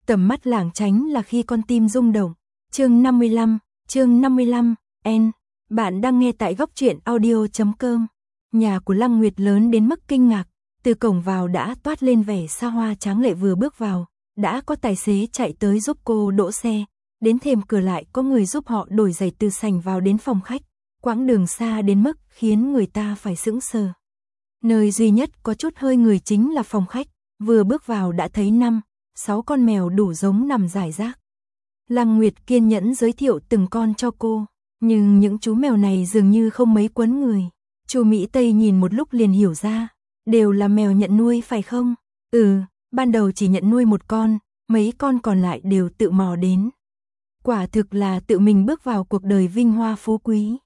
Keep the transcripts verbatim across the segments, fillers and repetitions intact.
Tầm mắt lảng tránh là khi con tim rung động. Chương năm mươi lăm, chương năm mươi lăm, N. Bạn đang nghe tại góc truyện audio chấm com. Nhà của Lăng Nguyệt lớn đến mức kinh ngạc, từ cổng vào đã toát lên vẻ xa hoa tráng lệ, vừa bước vào, đã có tài xế chạy tới giúp cô đỗ xe, đến thềm cửa lại có người giúp họ đổi giày từ sảnh vào đến phòng khách, quãng đường xa đến mức khiến người ta phải sững sờ. Nơi duy nhất có chút hơi người chính là phòng khách, vừa bước vào đã thấy năm, sáu con mèo đủ giống nằm rải rác. Lăng Nguyệt kiên nhẫn giới thiệu từng con cho cô, nhưng những chú mèo này dường như không mấy quấn người. Chu Mỹ Tây nhìn một lúc liền hiểu ra, đều là mèo nhận nuôi phải không? Ừ, ban đầu chỉ nhận nuôi một con, mấy con còn lại đều tự mò đến. Quả thực là tự mình bước vào cuộc đời vinh hoa phú quý.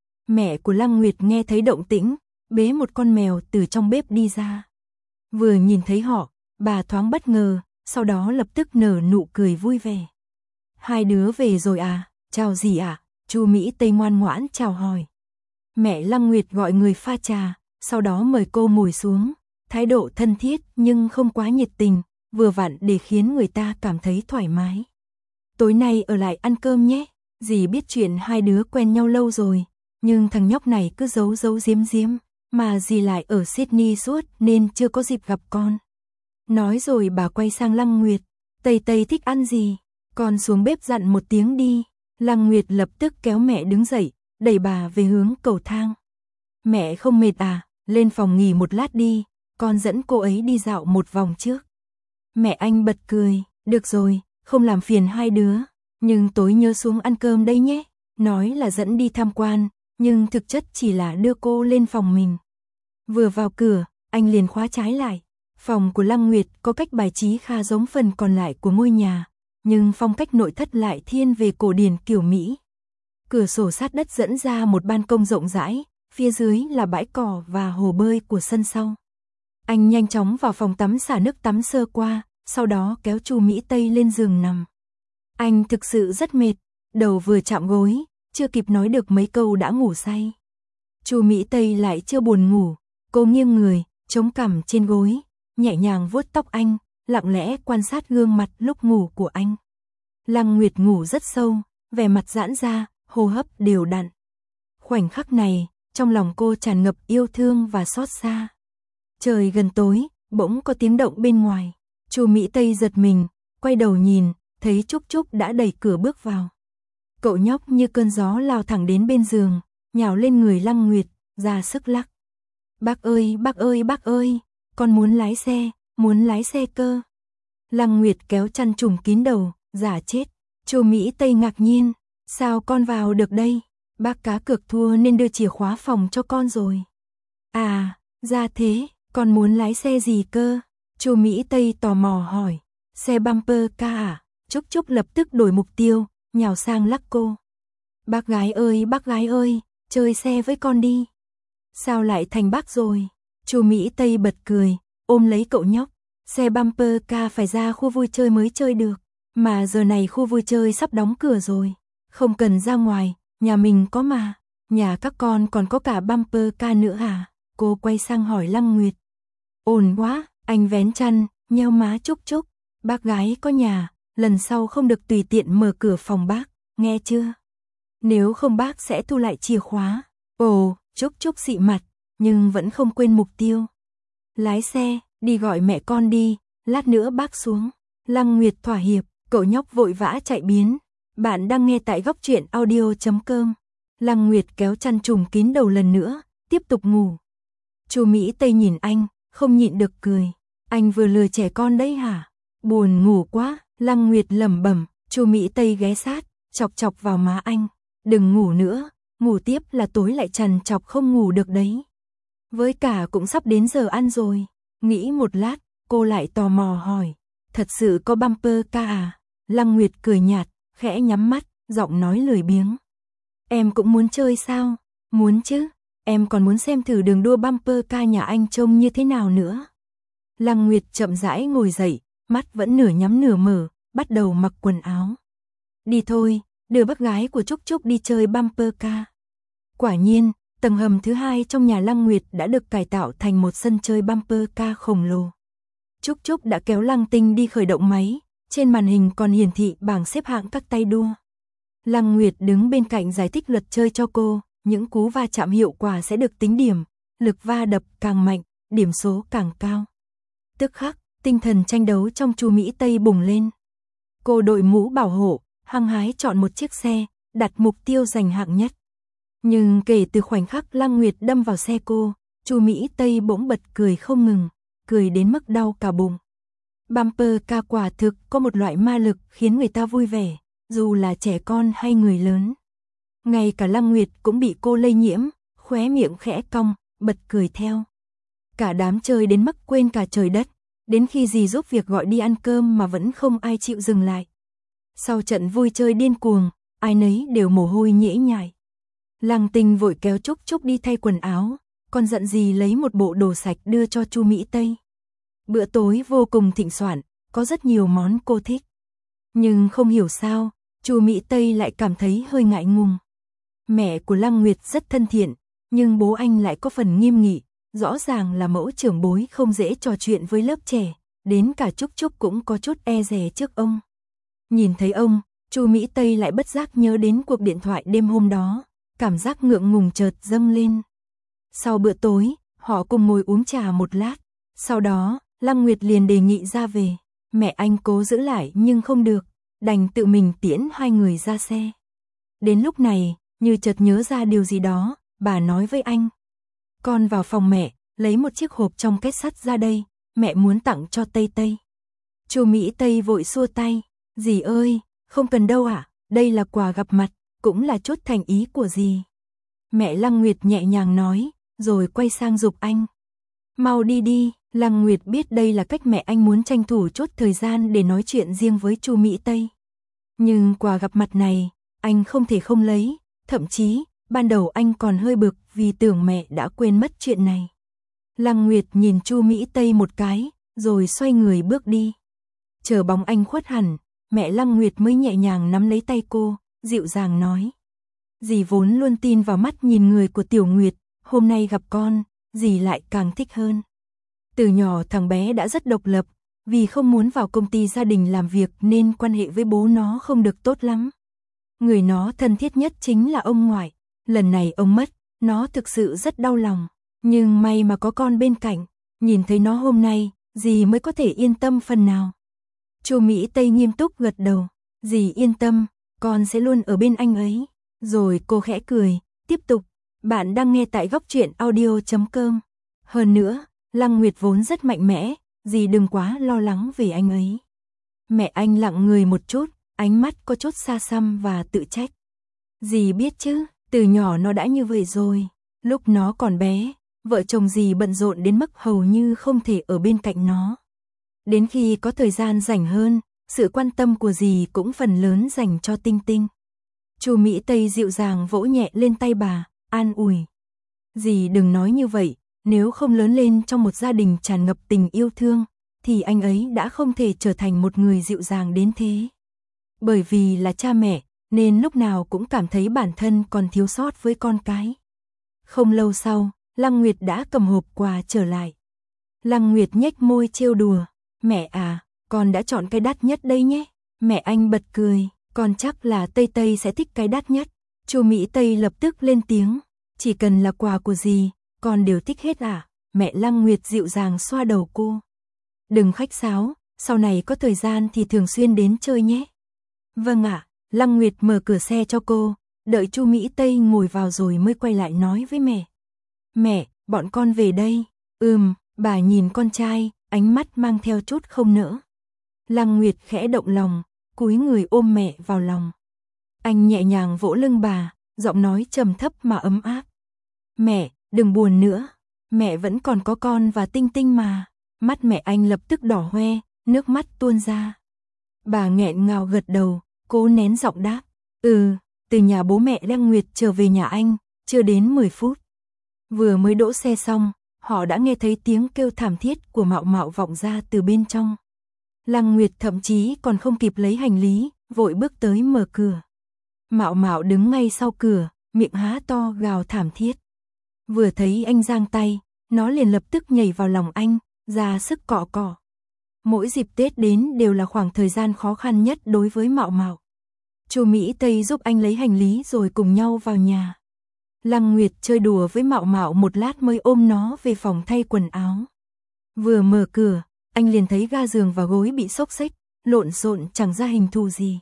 Mẹ của Lăng Nguyệt nghe thấy động tĩnh, bế một con mèo từ trong bếp đi ra. Vừa nhìn thấy họ, bà thoáng bất ngờ, sau đó lập tức nở nụ cười vui vẻ. Hai đứa về rồi à, chào dì ạ, à? Chu Mỹ Tây ngoan ngoãn chào hỏi. Mẹ Lăng Nguyệt gọi người pha trà, sau đó mời cô ngồi xuống, thái độ thân thiết nhưng không quá nhiệt tình, vừa vặn để khiến người ta cảm thấy thoải mái. Tối nay ở lại ăn cơm nhé, dì biết chuyện hai đứa quen nhau lâu rồi, nhưng thằng nhóc này cứ giấu giấu giếm giếm, mà dì lại ở Sydney suốt nên chưa có dịp gặp con. Nói rồi bà quay sang Lăng Nguyệt, Tây Tây thích ăn gì, con xuống bếp dặn một tiếng đi. Lăng Nguyệt lập tức kéo mẹ đứng dậy, đẩy bà về hướng cầu thang. Mẹ không mệt à, lên phòng nghỉ một lát đi, con dẫn cô ấy đi dạo một vòng trước. Mẹ anh bật cười, được rồi, không làm phiền hai đứa, nhưng tối nhớ xuống ăn cơm đây nhé. Nói là dẫn đi tham quan, nhưng thực chất chỉ là đưa cô lên phòng mình. Vừa vào cửa, anh liền khóa trái lại. Phòng của Lăng Nguyệt có cách bài trí khá giống phần còn lại của ngôi nhà, nhưng phong cách nội thất lại thiên về cổ điển kiểu Mỹ. Cửa sổ sát đất dẫn ra một ban công rộng rãi, phía dưới là bãi cỏ và hồ bơi của sân sau. Anh nhanh chóng vào phòng tắm xả nước tắm sơ qua, sau đó kéo Chu Mỹ Tây lên giường nằm. Anh thực sự rất mệt, đầu vừa chạm gối, chưa kịp nói được mấy câu đã ngủ say. Chu Mỹ Tây lại chưa buồn ngủ, cô nghiêng người, chống cằm trên gối, nhẹ nhàng vuốt tóc anh, lặng lẽ quan sát gương mặt lúc ngủ của anh. Lăng Nguyệt ngủ rất sâu, vẻ mặt giãn ra, hô hấp đều đặn. Khoảnh khắc này, trong lòng cô tràn ngập yêu thương và xót xa. Trời gần tối, bỗng có tiếng động bên ngoài. Chu Mỹ Tây giật mình, quay đầu nhìn, thấy Trúc Trúc đã đẩy cửa bước vào. Cậu nhóc như cơn gió lao thẳng đến bên giường, nhào lên người Lăng Nguyệt, ra sức lắc. Bác ơi, bác ơi, bác ơi, con muốn lái xe, muốn lái xe cơ. Lăng Nguyệt kéo chăn trùm kín đầu, giả chết. Chu Mỹ Tây ngạc nhiên, sao con vào được đây? Bác cá cược thua nên đưa chìa khóa phòng cho con rồi. À, ra thế, con muốn lái xe gì cơ? Chu Mỹ Tây tò mò hỏi. Xe bumper car à? Trúc Trúc lập tức đổi mục tiêu, nhào sang lắc cô. Bác gái ơi, bác gái ơi, chơi xe với con đi. Sao lại thành bác rồi? Chu Mỹ Tây bật cười, ôm lấy cậu nhóc. Xe bumper car phải ra khu vui chơi mới chơi được, mà giờ này khu vui chơi sắp đóng cửa rồi. Không cần ra ngoài, nhà mình có mà. Nhà các con còn có cả bumper car nữa hả? Cô quay sang hỏi Lăng Nguyệt. Ổn quá, anh vén chăn, nheo má Trúc Trúc. Bác gái có nhà, lần sau không được tùy tiện mở cửa phòng bác, nghe chưa? Nếu không bác sẽ thu lại chìa khóa. Ồ, Trúc Trúc xị mặt, nhưng vẫn không quên mục tiêu. Lái xe, đi gọi mẹ con đi, lát nữa bác xuống. Lăng Nguyệt thỏa hiệp, cậu nhóc vội vã chạy biến. Bạn đang nghe tại góc truyện audio chấm com. Lăng Nguyệt kéo chăn trùm kín đầu lần nữa, tiếp tục ngủ. Chu Mỹ Tây nhìn anh, không nhịn được cười. Anh vừa lừa trẻ con đấy hả? Buồn ngủ quá, Lăng Nguyệt lẩm bẩm. Chu Mỹ Tây ghé sát, chọc chọc vào má anh. Đừng ngủ nữa, ngủ tiếp là tối lại trằn trọc không ngủ được đấy. Với cả cũng sắp đến giờ ăn rồi. Nghĩ một lát, cô lại tò mò hỏi. Thật sự có bumper car à? Lăng Nguyệt cười nhạt, khẽ nhắm mắt, giọng nói lười biếng. Em cũng muốn chơi sao? Muốn chứ, em còn muốn xem thử đường đua bumper car nhà anh trông như thế nào nữa. Lăng Nguyệt chậm rãi ngồi dậy, mắt vẫn nửa nhắm nửa mở, bắt đầu mặc quần áo. Đi thôi, đưa bác gái của Trúc Trúc đi chơi bumper car. Quả nhiên, tầng hầm thứ hai trong nhà Lăng Nguyệt đã được cải tạo thành một sân chơi bumper car khổng lồ. Trúc Trúc đã kéo Lăng Tinh đi khởi động máy, trên màn hình còn hiển thị bảng xếp hạng các tay đua. Lăng Nguyệt đứng bên cạnh giải thích luật chơi cho cô, những cú va chạm hiệu quả sẽ được tính điểm, lực va đập càng mạnh, điểm số càng cao. Tức khắc, tinh thần tranh đấu trong Chu Mỹ Tây bùng lên. Cô đội mũ bảo hộ, hăng hái chọn một chiếc xe, đặt mục tiêu giành hạng nhất. Nhưng kể từ khoảnh khắc Lăng Nguyệt đâm vào xe cô, Chu Mỹ Tây bỗng bật cười không ngừng, cười đến mức đau cả bụng. Bumper car quả thực có một loại ma lực khiến người ta vui vẻ, dù là trẻ con hay người lớn. Ngay cả Lăng Nguyệt cũng bị cô lây nhiễm, khóe miệng khẽ cong, bật cười theo. Cả đám chơi đến mức quên cả trời đất, đến khi dì giúp việc gọi đi ăn cơm mà vẫn không ai chịu dừng lại. Sau trận vui chơi điên cuồng, ai nấy đều mồ hôi nhễ nhại. Lăng Tinh vội kéo Trúc Trúc đi thay quần áo, còn giận dì lấy một bộ đồ sạch đưa cho Chu Mỹ Tây. Bữa tối vô cùng thịnh soạn, có rất nhiều món cô thích. Nhưng không hiểu sao, Chu Mỹ Tây lại cảm thấy hơi ngại ngùng. Mẹ của Lăng Nguyệt rất thân thiện, nhưng bố anh lại có phần nghiêm nghị, rõ ràng là mẫu trưởng bối không dễ trò chuyện với lớp trẻ, đến cả Trúc Trúc cũng có chút e dè trước ông. Nhìn thấy ông, Chu Mỹ Tây lại bất giác nhớ đến cuộc điện thoại đêm hôm đó, cảm giác ngượng ngùng chợt dâng lên. Sau bữa tối, họ cùng ngồi uống trà một lát, sau đó, Lăng Nguyệt liền đề nghị ra về, mẹ anh cố giữ lại nhưng không được, đành tự mình tiễn hai người ra xe. Đến lúc này, như chợt nhớ ra điều gì đó, bà nói với anh. Con vào phòng mẹ, lấy một chiếc hộp trong két sắt ra đây, mẹ muốn tặng cho Tây Tây. Chu Mỹ Tây vội xua tay, dì ơi, không cần đâu ạ, à? Đây là quà gặp mặt, cũng là chút thành ý của dì. Mẹ Lăng Nguyệt nhẹ nhàng nói, rồi quay sang giục anh. Mau đi đi, Lăng Nguyệt biết đây là cách mẹ anh muốn tranh thủ chút thời gian để nói chuyện riêng với Chu Mỹ Tây. Nhưng quà gặp mặt này, anh không thể không lấy, thậm chí, ban đầu anh còn hơi bực vì tưởng mẹ đã quên mất chuyện này. Lăng Nguyệt nhìn Chu Mỹ Tây một cái, rồi xoay người bước đi. Chờ bóng anh khuất hẳn, mẹ Lăng Nguyệt mới nhẹ nhàng nắm lấy tay cô, dịu dàng nói. Dì vốn luôn tin vào mắt nhìn người của Tiểu Nguyệt, hôm nay gặp con, dì lại càng thích hơn. Từ nhỏ thằng bé đã rất độc lập, vì không muốn vào công ty gia đình làm việc nên quan hệ với bố nó không được tốt lắm. Người nó thân thiết nhất chính là ông ngoại, lần này ông mất, nó thực sự rất đau lòng, nhưng may mà có con bên cạnh, nhìn thấy nó hôm nay, dì mới có thể yên tâm phần nào. Chu Mỹ Tây nghiêm túc gật đầu, dì yên tâm, con sẽ luôn ở bên anh ấy. Rồi cô khẽ cười, tiếp tục, bạn đang nghe tại góc truyện audio chấm com. Hơn nữa, Lăng Nguyệt vốn rất mạnh mẽ, dì đừng quá lo lắng về anh ấy. Mẹ anh lặng người một chút, ánh mắt có chút xa xăm và tự trách. Dì biết chứ, từ nhỏ nó đã như vậy rồi, lúc nó còn bé, vợ chồng dì bận rộn đến mức hầu như không thể ở bên cạnh nó. Đến khi có thời gian rảnh hơn, sự quan tâm của dì cũng phần lớn dành cho Tinh Tinh. Chu Mỹ Tây dịu dàng vỗ nhẹ lên tay bà, an ủi. Dì đừng nói như vậy, nếu không lớn lên trong một gia đình tràn ngập tình yêu thương, thì anh ấy đã không thể trở thành một người dịu dàng đến thế. Bởi vì là cha mẹ, nên lúc nào cũng cảm thấy bản thân còn thiếu sót với con cái. Không lâu sau, Lăng Nguyệt đã cầm hộp quà trở lại. Lăng Nguyệt nhếch môi trêu đùa, mẹ à, con đã chọn cái đắt nhất đây nhé. Mẹ anh bật cười, con chắc là Tây Tây sẽ thích cái đắt nhất. Chu Mỹ Tây lập tức lên tiếng, chỉ cần là quà của dì, con đều thích hết à. Mẹ Lăng Nguyệt dịu dàng xoa đầu cô. Đừng khách sáo, sau này có thời gian thì thường xuyên đến chơi nhé. Vâng ạ, Lăng Nguyệt mở cửa xe cho cô, đợi Chu Mỹ Tây ngồi vào rồi mới quay lại nói với mẹ. Mẹ, bọn con về đây. Ừm, bà nhìn con trai, ánh mắt mang theo chút không nỡ. Lăng Nguyệt khẽ động lòng, cúi người ôm mẹ vào lòng. Anh nhẹ nhàng vỗ lưng bà, giọng nói trầm thấp mà ấm áp. Mẹ, đừng buồn nữa, mẹ vẫn còn có con và Tinh Tinh mà. Mắt mẹ anh lập tức đỏ hoe, nước mắt tuôn ra. Bà nghẹn ngào gật đầu, cố nén giọng đáp. Ừ, từ nhà bố mẹ Lăng Nguyệt trở về nhà anh, chưa đến mười phút. Vừa mới đỗ xe xong, họ đã nghe thấy tiếng kêu thảm thiết của Mạo Mạo vọng ra từ bên trong. Lăng Nguyệt thậm chí còn không kịp lấy hành lý, vội bước tới mở cửa. Mạo Mạo đứng ngay sau cửa, miệng há to gào thảm thiết. Vừa thấy anh giang tay, nó liền lập tức nhảy vào lòng anh, ra sức cọ cọ. Mỗi dịp Tết đến đều là khoảng thời gian khó khăn nhất đối với Mạo Mạo. Chu Mỹ Tây giúp anh lấy hành lý rồi cùng nhau vào nhà. Lăng Nguyệt chơi đùa với Mạo Mạo một lát mới ôm nó về phòng thay quần áo. Vừa mở cửa, anh liền thấy ga giường và gối bị xốc xếch, lộn xộn chẳng ra hình thù gì.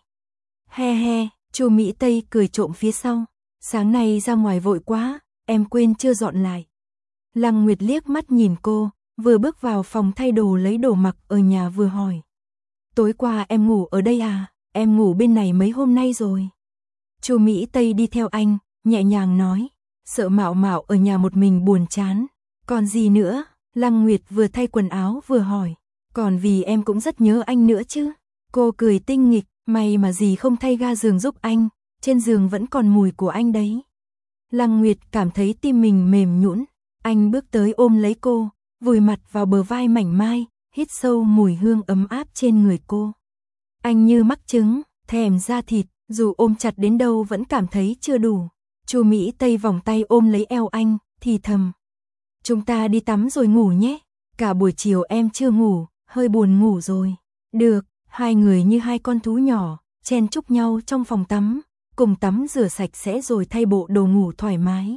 He he, Chu Mỹ Tây cười trộm phía sau. Sáng nay ra ngoài vội quá, em quên chưa dọn lại. Lăng Nguyệt liếc mắt nhìn cô, vừa bước vào phòng thay đồ lấy đồ mặc ở nhà vừa hỏi. Tối qua em ngủ ở đây à, em ngủ bên này mấy hôm nay rồi. Chu Mỹ Tây đi theo anh, nhẹ nhàng nói, sợ Mạo Mạo ở nhà một mình buồn chán. Còn gì nữa? Lăng Nguyệt vừa thay quần áo vừa hỏi. Còn vì em cũng rất nhớ anh nữa chứ. Cô cười tinh nghịch, may mà dì không thay ga giường giúp anh, trên giường vẫn còn mùi của anh đấy. Lăng Nguyệt cảm thấy tim mình mềm nhũn, anh bước tới ôm lấy cô, vùi mặt vào bờ vai mảnh mai, hít sâu mùi hương ấm áp trên người cô. Anh như mắc chứng, thèm da thịt, dù ôm chặt đến đâu vẫn cảm thấy chưa đủ. Chu Mỹ Tây vòng tay ôm lấy eo anh, thì thầm. Chúng ta đi tắm rồi ngủ nhé, cả buổi chiều em chưa ngủ, hơi buồn ngủ rồi. Được, hai người như hai con thú nhỏ, chen chúc nhau trong phòng tắm, cùng tắm rửa sạch sẽ rồi thay bộ đồ ngủ thoải mái.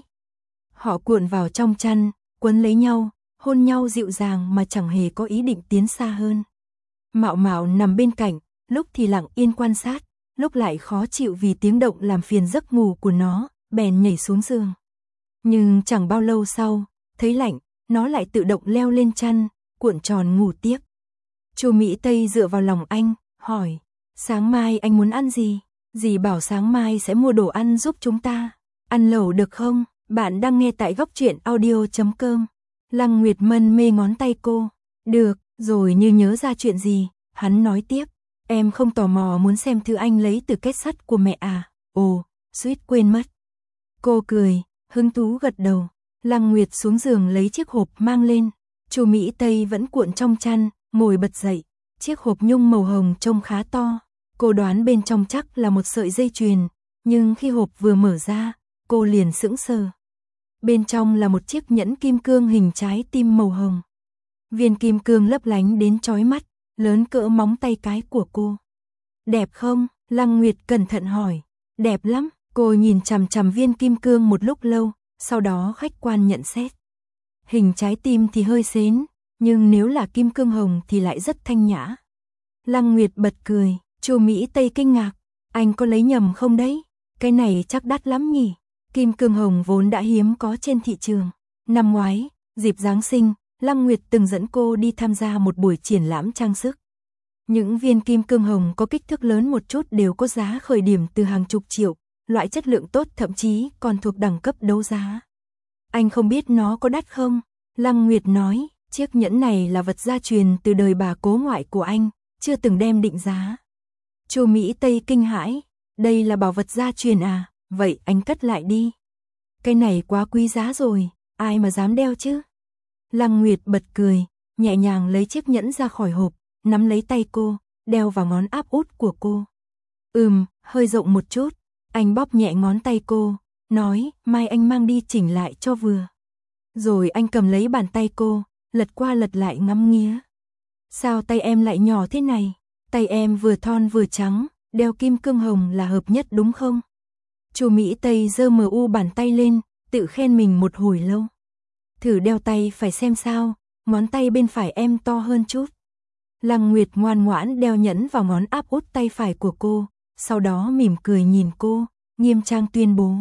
Họ cuộn vào trong chăn, quấn lấy nhau, hôn nhau dịu dàng mà chẳng hề có ý định tiến xa hơn. Mạo Mạo nằm bên cạnh, lúc thì lặng yên quan sát, lúc lại khó chịu vì tiếng động làm phiền giấc ngủ của nó, bèn nhảy xuống giường. Nhưng chẳng bao lâu sau, thấy lạnh, nó lại tự động leo lên chăn, cuộn tròn ngủ tiếp. Chu Mỹ Tây dựa vào lòng anh, hỏi, sáng mai anh muốn ăn gì? Dì bảo sáng mai sẽ mua đồ ăn giúp chúng ta. Ăn lẩu được không? Bạn đang nghe tại góc truyện audio chấm com. Lăng Nguyệt mân mê ngón tay cô. Được, rồi như nhớ ra chuyện gì, hắn nói tiếp. Em không tò mò muốn xem thứ anh lấy từ kết sắt của mẹ à? Ồ, suýt quên mất. Cô cười, hứng thú gật đầu. Lăng Nguyệt xuống giường lấy chiếc hộp mang lên. Chu Mỹ Tây vẫn cuộn trong chăn, ngồi bật dậy. Chiếc hộp nhung màu hồng trông khá to. Cô đoán bên trong chắc là một sợi dây chuyền, nhưng khi hộp vừa mở ra, cô liền sững sờ. Bên trong là một chiếc nhẫn kim cương hình trái tim màu hồng. Viên kim cương lấp lánh đến chói mắt, lớn cỡ móng tay cái của cô. Đẹp không? Lăng Nguyệt cẩn thận hỏi. Đẹp lắm. Cô nhìn chằm chằm viên kim cương một lúc lâu, sau đó khách quan nhận xét. Hình trái tim thì hơi xến, nhưng nếu là kim cương hồng thì lại rất thanh nhã. Lăng Nguyệt bật cười. Chu Mỹ Tây kinh ngạc, anh có lấy nhầm không đấy? Cái này chắc đắt lắm nhỉ? Kim cương hồng vốn đã hiếm có trên thị trường. Năm ngoái, dịp Giáng sinh, Lăng Nguyệt từng dẫn cô đi tham gia một buổi triển lãm trang sức. Những viên kim cương hồng có kích thước lớn một chút đều có giá khởi điểm từ hàng chục triệu, loại chất lượng tốt thậm chí còn thuộc đẳng cấp đấu giá. Anh không biết nó có đắt không? Lăng Nguyệt nói, chiếc nhẫn này là vật gia truyền từ đời bà cố ngoại của anh, chưa từng đem định giá. Chu Mỹ Tây kinh hãi, đây là bảo vật gia truyền à, vậy anh cất lại đi. Cái này quá quý giá rồi, ai mà dám đeo chứ? Lăng Nguyệt bật cười, nhẹ nhàng lấy chiếc nhẫn ra khỏi hộp, nắm lấy tay cô, đeo vào ngón áp út của cô. Ừm, hơi rộng một chút, anh bóp nhẹ ngón tay cô, nói, mai anh mang đi chỉnh lại cho vừa. Rồi anh cầm lấy bàn tay cô, lật qua lật lại ngắm nghía. Sao tay em lại nhỏ thế này? Tay em vừa thon vừa trắng, đeo kim cương hồng là hợp nhất đúng không? Chu Mỹ Tây giơ mờ u bàn tay lên, tự khen mình một hồi lâu. Thử đeo tay phải xem sao, ngón tay bên phải em to hơn chút. Lăng Nguyệt ngoan ngoãn đeo nhẫn vào ngón áp út tay phải của cô, sau đó mỉm cười nhìn cô, nghiêm trang tuyên bố.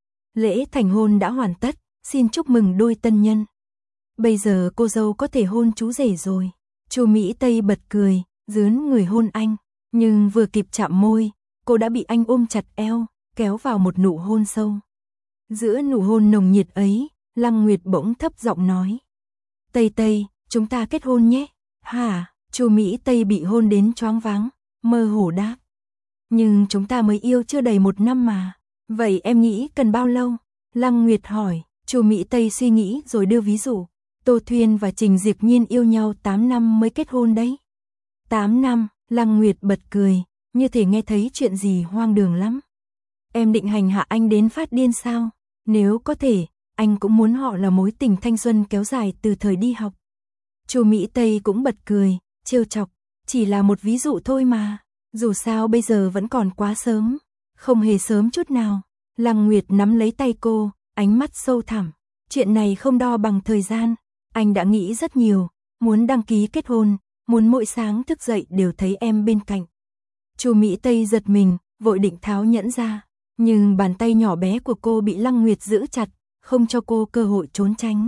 Lễ thành hôn đã hoàn tất, xin chúc mừng đôi tân nhân. Bây giờ cô dâu có thể hôn chú rể rồi. Chu Mỹ Tây bật cười, dướn người hôn anh, nhưng vừa kịp chạm môi, cô đã bị anh ôm chặt eo, kéo vào một nụ hôn sâu. Giữa nụ hôn nồng nhiệt ấy, Lăng Nguyệt bỗng thấp giọng nói. Tây Tây, chúng ta kết hôn nhé. Hả? Chu Mỹ Tây bị hôn đến choáng váng, mơ hồ đáp. Nhưng chúng ta mới yêu chưa đầy một năm mà. Vậy em nghĩ cần bao lâu? Lăng Nguyệt hỏi. Chu Mỹ Tây suy nghĩ rồi đưa ví dụ. Tô Thuyên và Trình Diệp Nhiên yêu nhau tám năm mới kết hôn đấy. tám năm, Lăng Nguyệt bật cười, như thể nghe thấy chuyện gì hoang đường lắm. Em định hành hạ anh đến phát điên sao? Nếu có thể, anh cũng muốn họ là mối tình thanh xuân kéo dài từ thời đi học. Chu Mỹ Tây cũng bật cười, trêu chọc, chỉ là một ví dụ thôi mà, dù sao bây giờ vẫn còn quá sớm, không hề sớm chút nào. Lăng Nguyệt nắm lấy tay cô, ánh mắt sâu thẳm, chuyện này không đo bằng thời gian, anh đã nghĩ rất nhiều, muốn đăng ký kết hôn, muốn mỗi sáng thức dậy đều thấy em bên cạnh. Chu Mỹ Tây giật mình, vội định tháo nhẫn ra, nhưng bàn tay nhỏ bé của cô bị Lăng Nguyệt giữ chặt, không cho cô cơ hội trốn tránh.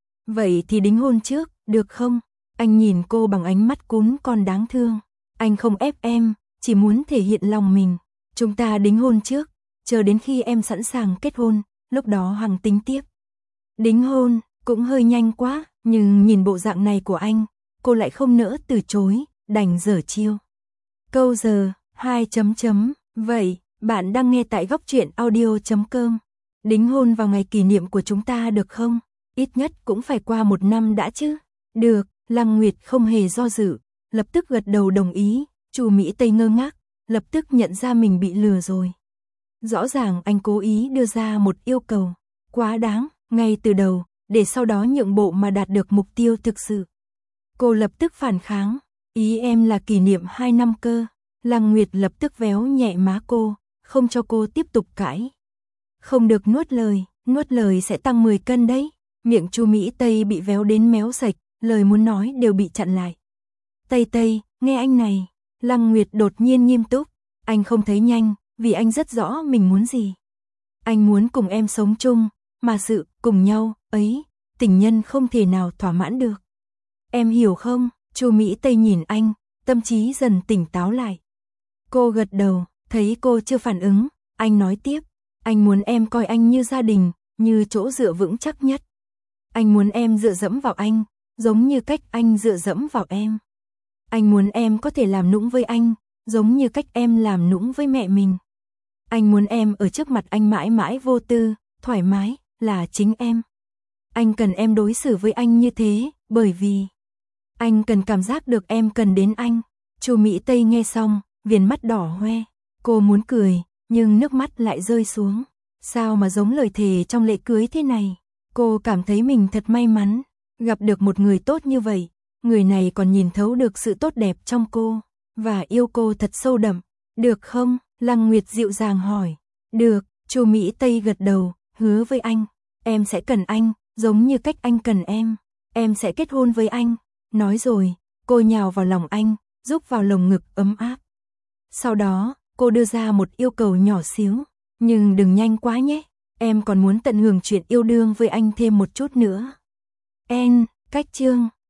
Vậy thì đính hôn trước, được không? Anh nhìn cô bằng ánh mắt cún con đáng thương. Anh không ép em, chỉ muốn thể hiện lòng mình. Chúng ta đính hôn trước, chờ đến khi em sẵn sàng kết hôn, lúc đó hằng tính tiếp. Đính hôn, cũng hơi nhanh quá, nhưng nhìn bộ dạng này của anh, cô lại không nỡ từ chối, đành giở chiêu. Câu giờ, hai chấm chấm, vậy, bạn đang nghe tại góc truyện audio chấm com. Đính hôn vào ngày kỷ niệm của chúng ta được không? Ít nhất cũng phải qua một năm đã chứ. Được, Lăng Nguyệt không hề do dự, lập tức gật đầu đồng ý. Chu Mỹ Tây ngơ ngác, lập tức nhận ra mình bị lừa rồi. Rõ ràng anh cố ý đưa ra một yêu cầu quá đáng, ngay từ đầu, để sau đó nhượng bộ mà đạt được mục tiêu thực sự. Cô lập tức phản kháng, ý em là kỷ niệm hai năm cơ. Lăng Nguyệt lập tức véo nhẹ má cô, không cho cô tiếp tục cãi. Không được nuốt lời, nuốt lời sẽ tăng mười cân đấy. Miệng Chu Mỹ Tây bị véo đến méo sạch, lời muốn nói đều bị chặn lại. Tây Tây, nghe anh này. Lăng Nguyệt đột nhiên nghiêm túc, anh không thấy nhanh, vì anh rất rõ mình muốn gì. Anh muốn cùng em sống chung, mà sự cùng nhau ấy, tình nhân không thể nào thỏa mãn được. Em hiểu không? Chu Mỹ Tây nhìn anh, tâm trí dần tỉnh táo lại. Cô gật đầu, thấy cô chưa phản ứng, anh nói tiếp, anh muốn em coi anh như gia đình, như chỗ dựa vững chắc nhất. Anh muốn em dựa dẫm vào anh, giống như cách anh dựa dẫm vào em. Anh muốn em có thể làm nũng với anh, giống như cách em làm nũng với mẹ mình. Anh muốn em ở trước mặt anh mãi mãi vô tư, thoải mái, là chính em. Anh cần em đối xử với anh như thế, bởi vì anh cần cảm giác được em cần đến anh. Chu Mỹ Tây nghe xong, viền mắt đỏ hoe. Cô muốn cười, nhưng nước mắt lại rơi xuống. Sao mà giống lời thề trong lễ cưới thế này? Cô cảm thấy mình thật may mắn, gặp được một người tốt như vậy. Người này còn nhìn thấu được sự tốt đẹp trong cô, và yêu cô thật sâu đậm. Được không? Lăng Nguyệt dịu dàng hỏi. Được, Chu Mỹ Tây gật đầu, hứa với anh. Em sẽ cần anh, giống như cách anh cần em. Em sẽ kết hôn với anh. Nói rồi, cô nhào vào lòng anh, giúp vào lồng ngực ấm áp. Sau đó, cô đưa ra một yêu cầu nhỏ xíu. Nhưng đừng nhanh quá nhé, em còn muốn tận hưởng chuyện yêu đương với anh thêm một chút nữa. En, cách chương.